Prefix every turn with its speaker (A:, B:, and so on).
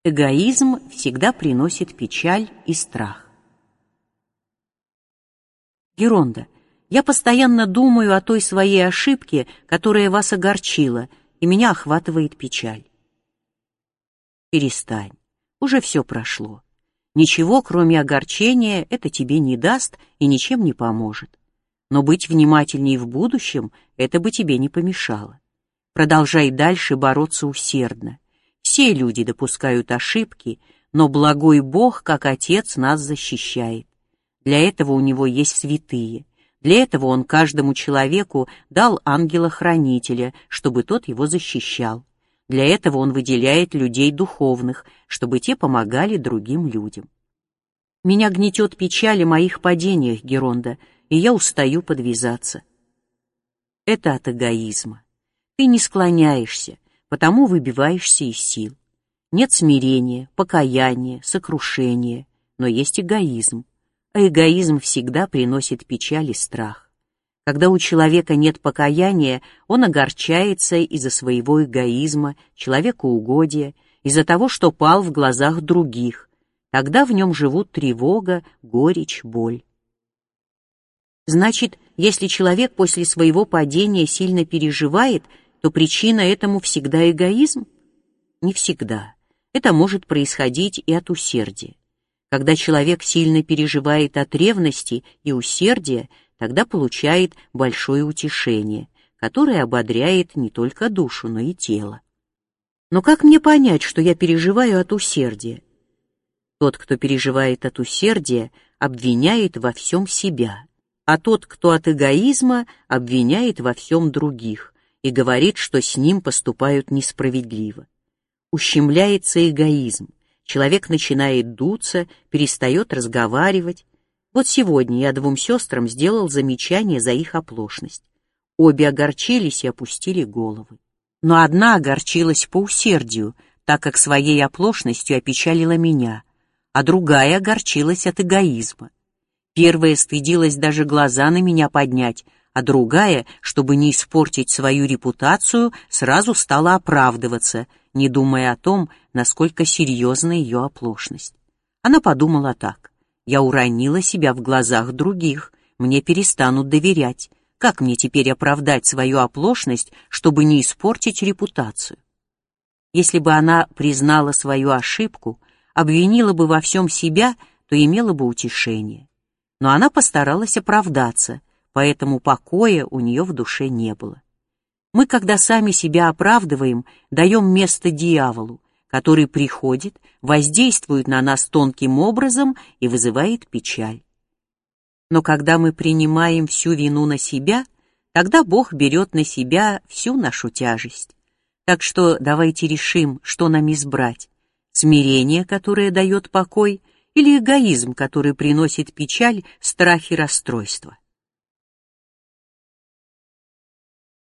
A: Эгоизм всегда приносит печаль и страх. Геронда, я постоянно думаю о той своей ошибке, которая вас огорчила, и меня охватывает печаль. Перестань, уже все прошло. Ничего, кроме огорчения, это тебе не даст и ничем не поможет. Но быть внимательней в будущем это бы тебе не помешало. Продолжай дальше бороться усердно. Все люди допускают ошибки, но благой Бог, как Отец, нас защищает. Для этого у Него есть святые. Для этого Он каждому человеку дал ангела-хранителя, чтобы тот его защищал. Для этого Он выделяет людей духовных, чтобы те помогали другим людям. Меня гнетет печаль о моих падениях, Геронда, и я устаю подвязаться. Это от эгоизма. Ты не склоняешься, потому выбиваешься из сил. Нет смирения, покаяния, сокрушения, но есть эгоизм. А эгоизм всегда приносит печаль и страх. Когда у человека нет покаяния, он огорчается из-за своего эгоизма, человекоугодия, из-за того, что пал в глазах других. Тогда в нем живут тревога, горечь, боль. Значит, если человек после своего падения сильно переживает, то причина этому всегда эгоизм? Не всегда. Это может происходить и от усердия. Когда человек сильно переживает от ревности и усердия, тогда получает большое утешение, которое ободряет не только душу, но и тело. Но как мне понять, что я переживаю от усердия? Тот, кто переживает от усердия, обвиняет во всем себя, а тот, кто от эгоизма, обвиняет во всем других и говорит, что с ним поступают несправедливо. Ущемляется эгоизм. Человек начинает дуться, перестает разговаривать. Вот сегодня я двум сестрам сделал замечание за их оплошность. Обе огорчились и опустили головы. Но одна огорчилась по усердию, так как своей оплошностью опечалила меня, а другая огорчилась от эгоизма. Первая стыдилась даже глаза на меня поднять, а другая, чтобы не испортить свою репутацию, сразу стала оправдываться, не думая о том, насколько серьезна ее оплошность. Она подумала так: я уронила себя в глазах других, мне перестанут доверять. Как мне теперь оправдать свою оплошность, чтобы не испортить репутацию? Если бы она признала свою ошибку, обвинила бы во всем себя, то имела бы утешение. Но она постаралась оправдаться, поэтому покоя у нее в душе не было. Мы, когда сами себя оправдываем, даем место дьяволу, который приходит, воздействует на нас тонким образом и вызывает печаль. Но когда мы принимаем всю вину на себя, тогда Бог берет на себя всю нашу тяжесть. Так что давайте решим, что нам избрать: смирение, которое дает покой, или эгоизм, который приносит печаль, страх и расстройство.